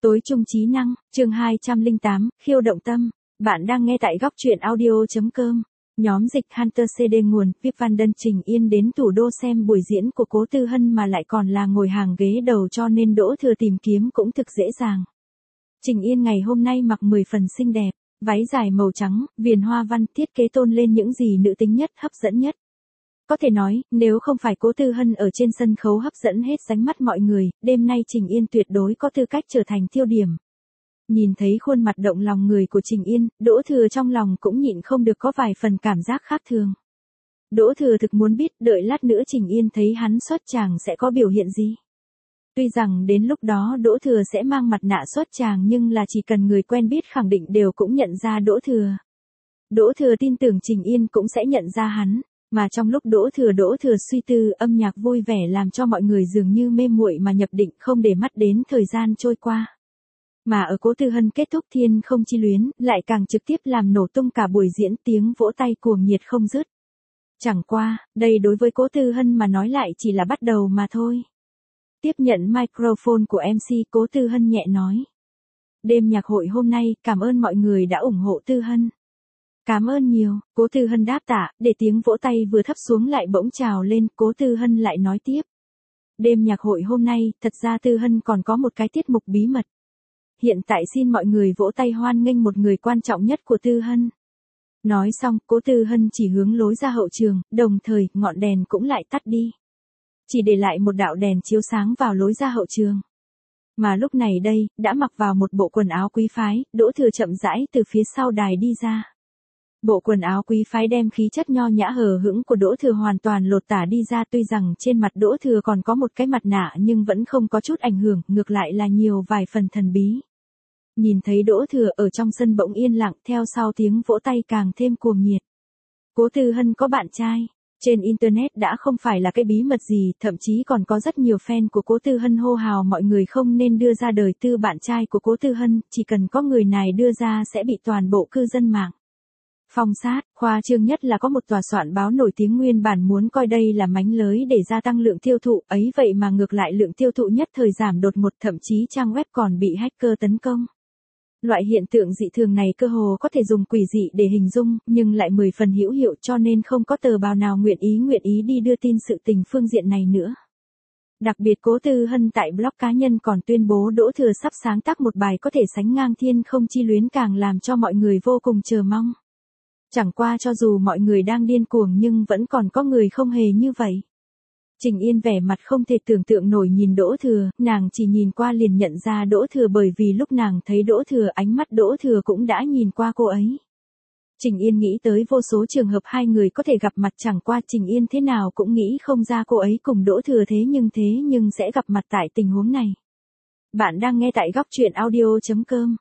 Tối trung trí năng, chương 208, khiêu động tâm. Bạn đang nghe tại góc truyện audio.com. Nhóm dịch Hunter CD nguồn, Pip Van Đân Trình Yên đến thủ đô xem buổi diễn của Cố Tư Hân mà lại còn là ngồi hàng ghế đầu cho nên Đỗ Thừa tìm kiếm cũng thực dễ dàng. Trình Yên ngày hôm nay mặc 10 phần xinh đẹp, váy dài màu trắng, viền hoa văn thiết kế tôn lên những gì nữ tính nhất, hấp dẫn nhất. Có thể nói, nếu không phải Cố Tư Hân ở trên sân khấu hấp dẫn hết ánh mắt mọi người, đêm nay Trình Yên tuyệt đối có tư cách trở thành tiêu điểm. Nhìn thấy khuôn mặt động lòng người của Trình Yên, Đỗ Thừa trong lòng cũng nhịn không được có vài phần cảm giác khác thường. Đỗ Thừa thực muốn biết đợi lát nữa Trình Yên thấy hắn xuất tràng sẽ có biểu hiện gì. Tuy rằng đến lúc đó Đỗ Thừa sẽ mang mặt nạ xuất tràng nhưng là chỉ cần người quen biết khẳng định đều cũng nhận ra Đỗ Thừa. Đỗ Thừa tin tưởng Trình Yên cũng sẽ nhận ra hắn. Mà trong lúc Đỗ Thừa suy tư, âm nhạc vui vẻ làm cho mọi người dường như mê muội mà nhập định không để mắt đến thời gian trôi qua. Mà ở Cố Tư Hân kết thúc Thiên Không Chi Luyến, lại càng trực tiếp làm nổ tung cả buổi diễn, tiếng vỗ tay cuồng nhiệt không dứt. Chẳng qua, đây đối với Cố Tư Hân mà nói lại chỉ là bắt đầu mà thôi. Tiếp nhận microphone của MC, Cố Tư Hân nhẹ nói. Đêm nhạc hội hôm nay, cảm ơn mọi người đã ủng hộ Tư Hân. Cảm ơn nhiều, Cố Tư Hân đáp tạ, để tiếng vỗ tay vừa thấp xuống lại bỗng trào lên, Cố Tư Hân lại nói tiếp. Đêm nhạc hội hôm nay, thật ra Tư Hân còn có một cái tiết mục bí mật. Hiện tại xin mọi người vỗ tay hoan nghênh một người quan trọng nhất của Tư Hân. Nói xong, Cố Tư Hân chỉ hướng lối ra hậu trường, đồng thời, ngọn đèn cũng lại tắt đi. Chỉ để lại một đạo đèn chiếu sáng vào lối ra hậu trường. Mà lúc này đây, đã mặc vào một bộ quần áo quý phái, Đỗ Thừa chậm rãi từ phía sau đài đi ra. Bộ quần áo quý phái đem khí chất nho nhã hờ hững của Đỗ Thừa hoàn toàn lột tả đi ra, tuy rằng trên mặt Đỗ Thừa còn có một cái mặt nạ nhưng vẫn không có chút ảnh hưởng, ngược lại là nhiều vài phần thần bí. Nhìn thấy Đỗ Thừa ở trong sân bỗng yên lặng, theo sau tiếng vỗ tay càng thêm cuồng nhiệt. Cố Tư Hân có bạn trai. Trên Internet đã không phải là cái bí mật gì, thậm chí còn có rất nhiều fan của Cố Tư Hân hô hào mọi người không nên đưa ra đời tư bạn trai của Cố Tư Hân, chỉ cần có người này đưa ra sẽ bị toàn bộ cư dân mạng phong sát. Khoa trương nhất là có một tòa soạn báo nổi tiếng nguyên bản muốn coi đây là mánh lới để gia tăng lượng tiêu thụ, ấy vậy mà ngược lại lượng tiêu thụ nhất thời giảm đột ngột, thậm chí trang web còn bị hacker tấn công. Loại hiện tượng dị thường này cơ hồ có thể dùng quỷ dị để hình dung, nhưng lại 10 phần hữu hiệu, cho nên không có tờ báo nào nguyện ý đi đưa tin sự tình phương diện này nữa. Đặc biệt Cố Tư Hân tại blog cá nhân còn tuyên bố Đỗ Thừa sắp sáng tác một bài có thể sánh ngang Thiên Không Chi Luyến, càng làm cho mọi người vô cùng chờ mong. Chẳng qua cho dù mọi người đang điên cuồng nhưng vẫn còn có người không hề như vậy. Trình Yên vẻ mặt không thể tưởng tượng nổi nhìn Đỗ Thừa, nàng chỉ nhìn qua liền nhận ra Đỗ Thừa bởi vì lúc nàng thấy Đỗ Thừa ánh mắt Đỗ Thừa cũng đã nhìn qua cô ấy. Trình Yên nghĩ tới vô số trường hợp hai người có thể gặp mặt, chẳng qua Trình Yên thế nào cũng nghĩ không ra cô ấy cùng Đỗ Thừa thế nhưng sẽ gặp mặt tại tình huống này. Bạn đang nghe tại góc truyện audio.com.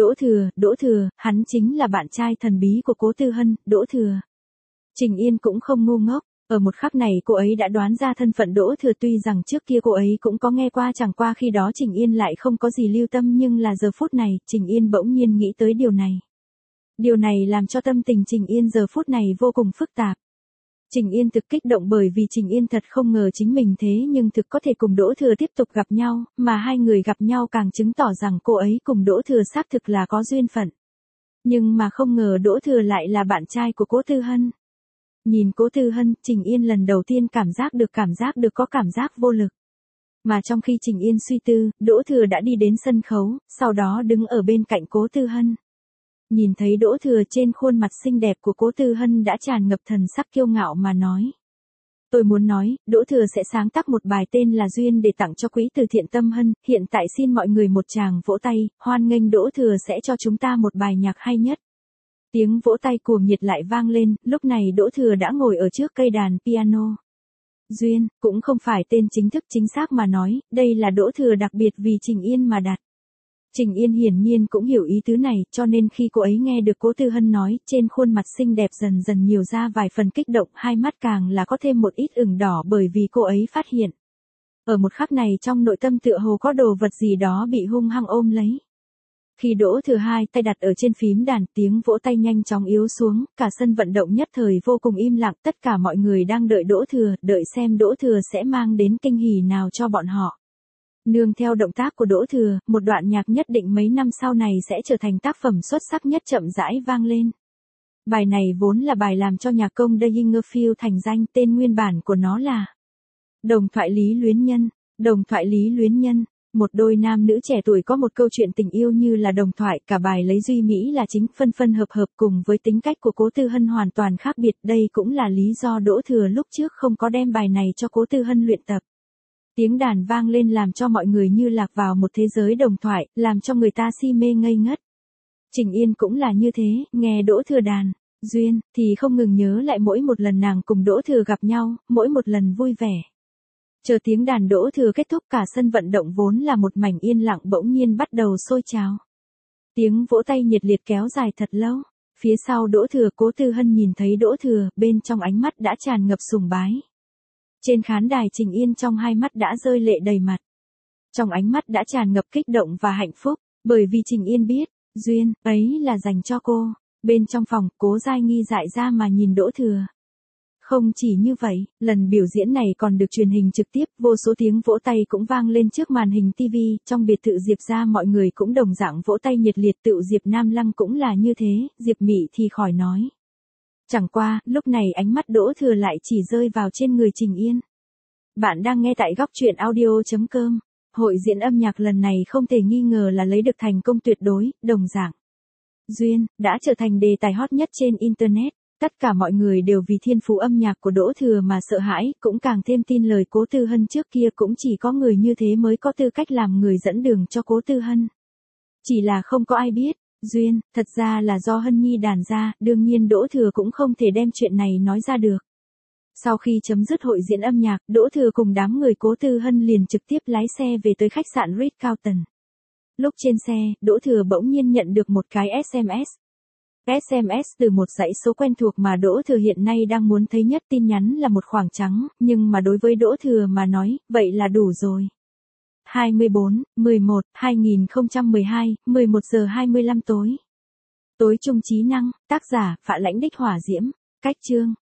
Đỗ Thừa, hắn chính là bạn trai thần bí của Cố Tư Hân, Đỗ Thừa. Trình Yên cũng không ngu ngốc, ở một khắc này cô ấy đã đoán ra thân phận Đỗ Thừa, tuy rằng trước kia cô ấy cũng có nghe qua, chẳng qua khi đó Trình Yên lại không có gì lưu tâm, nhưng là giờ phút này, Trình Yên bỗng nhiên nghĩ tới điều này. Điều này làm cho tâm tình Trình Yên giờ phút này vô cùng phức tạp. Trình Yên thực kích động bởi vì Trình Yên thật không ngờ chính mình thế nhưng thực có thể cùng Đỗ Thừa tiếp tục gặp nhau, mà hai người gặp nhau càng chứng tỏ rằng cô ấy cùng Đỗ Thừa xác thực là có duyên phận. Nhưng mà không ngờ Đỗ Thừa lại là bạn trai của Cố Tư Hân. Nhìn Cố Tư Hân, Trình Yên lần đầu tiên cảm giác được có cảm giác vô lực. Mà trong khi Trình Yên suy tư, Đỗ Thừa đã đi đến sân khấu, sau đó đứng ở bên cạnh Cố Tư Hân. Nhìn thấy Đỗ Thừa, trên khuôn mặt xinh đẹp của Cố Tư Hân đã tràn ngập thần sắc kiêu ngạo mà nói. Tôi muốn nói, Đỗ Thừa sẽ sáng tác một bài tên là Duyên để tặng cho quỹ từ thiện Tâm Hân, hiện tại xin mọi người một tràng vỗ tay, hoan nghênh Đỗ Thừa sẽ cho chúng ta một bài nhạc hay nhất. Tiếng vỗ tay cuồng nhiệt lại vang lên, lúc này Đỗ Thừa đã ngồi ở trước cây đàn piano. Duyên, cũng không phải tên chính thức chính xác mà nói, đây là Đỗ Thừa đặc biệt vì Trình Yên mà đặt. Trình Yên hiển nhiên cũng hiểu ý tứ này, cho nên khi cô ấy nghe được Cố Tư Hân nói, trên khuôn mặt xinh đẹp dần dần nhiều ra vài phần kích động, hai mắt càng là có thêm một ít ửng đỏ bởi vì cô ấy phát hiện. Ở một khắc này trong nội tâm tựa hồ có đồ vật gì đó bị hung hăng ôm lấy. Khi Đỗ Thừa hai tay đặt ở trên phím đàn, tiếng vỗ tay nhanh chóng yếu xuống, cả sân vận động nhất thời vô cùng im lặng, tất cả mọi người đang đợi Đỗ Thừa, đợi xem Đỗ Thừa sẽ mang đến kinh hỉ nào cho bọn họ. Nương theo động tác của Đỗ Thừa, một đoạn nhạc nhất định mấy năm sau này sẽ trở thành tác phẩm xuất sắc nhất chậm rãi vang lên. Bài này vốn là bài làm cho nhạc công The Jingerfield thành danh, tên nguyên bản của nó là Đồng thoại Lý Luyến Nhân. Đồng thoại Lý Luyến Nhân, một đôi nam nữ trẻ tuổi có một câu chuyện tình yêu như là đồng thoại, cả bài lấy Duy Mỹ là chính, phân phân hợp hợp cùng với tính cách của Cố Tư Hân hoàn toàn khác biệt, đây cũng là lý do Đỗ Thừa lúc trước không có đem bài này cho Cố Tư Hân luyện tập. Tiếng đàn vang lên làm cho mọi người như lạc vào một thế giới đồng thoại, làm cho người ta si mê ngây ngất. Trình Yên cũng là như thế, nghe Đỗ Thừa đàn duyên thì không ngừng nhớ lại mỗi một lần nàng cùng Đỗ Thừa gặp nhau, mỗi một lần vui vẻ. Chờ tiếng đàn Đỗ Thừa kết thúc, cả sân vận động vốn là một mảnh yên lặng bỗng nhiên bắt đầu sôi trào. Tiếng vỗ tay nhiệt liệt kéo dài thật lâu. Phía sau Đỗ Thừa, Cố Tư Hân nhìn thấy Đỗ Thừa, bên trong ánh mắt đã tràn ngập sùng bái. Trên khán đài Trình Yên trong hai mắt đã rơi lệ đầy mặt. Trong ánh mắt đã tràn ngập kích động và hạnh phúc, bởi vì Trình Yên biết, duyên ấy là dành cho cô. Bên trong phòng, Cố Giai Nghi dại ra mà nhìn Đỗ Thừa. Không chỉ như vậy, lần biểu diễn này còn được truyền hình trực tiếp, vô số tiếng vỗ tay cũng vang lên trước màn hình TV, trong biệt thự Diệp gia mọi người cũng đồng dạng vỗ tay nhiệt liệt, tựu Diệp Nam Lăng cũng là như thế, Diệp Mị thì khỏi nói. Chẳng qua, lúc này ánh mắt Đỗ Thừa lại chỉ rơi vào trên người Trình Yên. Bạn đang nghe tại góc truyện audio.com. Hội diễn âm nhạc lần này không thể nghi ngờ là lấy được thành công tuyệt đối, đồng dạng. Duyên, đã trở thành đề tài hot nhất trên Internet. Tất cả mọi người đều vì thiên phú âm nhạc của Đỗ Thừa mà sợ hãi, cũng càng thêm tin lời Cố Tư Hân, trước kia cũng chỉ có người như thế mới có tư cách làm người dẫn đường cho Cố Tư Hân. Chỉ là không có ai biết, duyên, thật ra là do Hân Nhi đàn ra, đương nhiên Đỗ Thừa cũng không thể đem chuyện này nói ra được. Sau khi chấm dứt hội diễn âm nhạc, Đỗ Thừa cùng đám người Cố Tư Hân liền trực tiếp lái xe về tới khách sạn Ritz-Carlton. Lúc trên xe, Đỗ Thừa bỗng nhiên nhận được một cái SMS. SMS từ một dãy số quen thuộc mà Đỗ Thừa hiện nay đang muốn thấy nhất, tin nhắn là một khoảng trắng, nhưng mà đối với Đỗ Thừa mà nói, vậy là đủ rồi. 24/11/2012, 11 giờ 25 tối. Tối trung trí năng, tác giả, Phạ Lãnh Đích Hỏa Diễm, cách chương.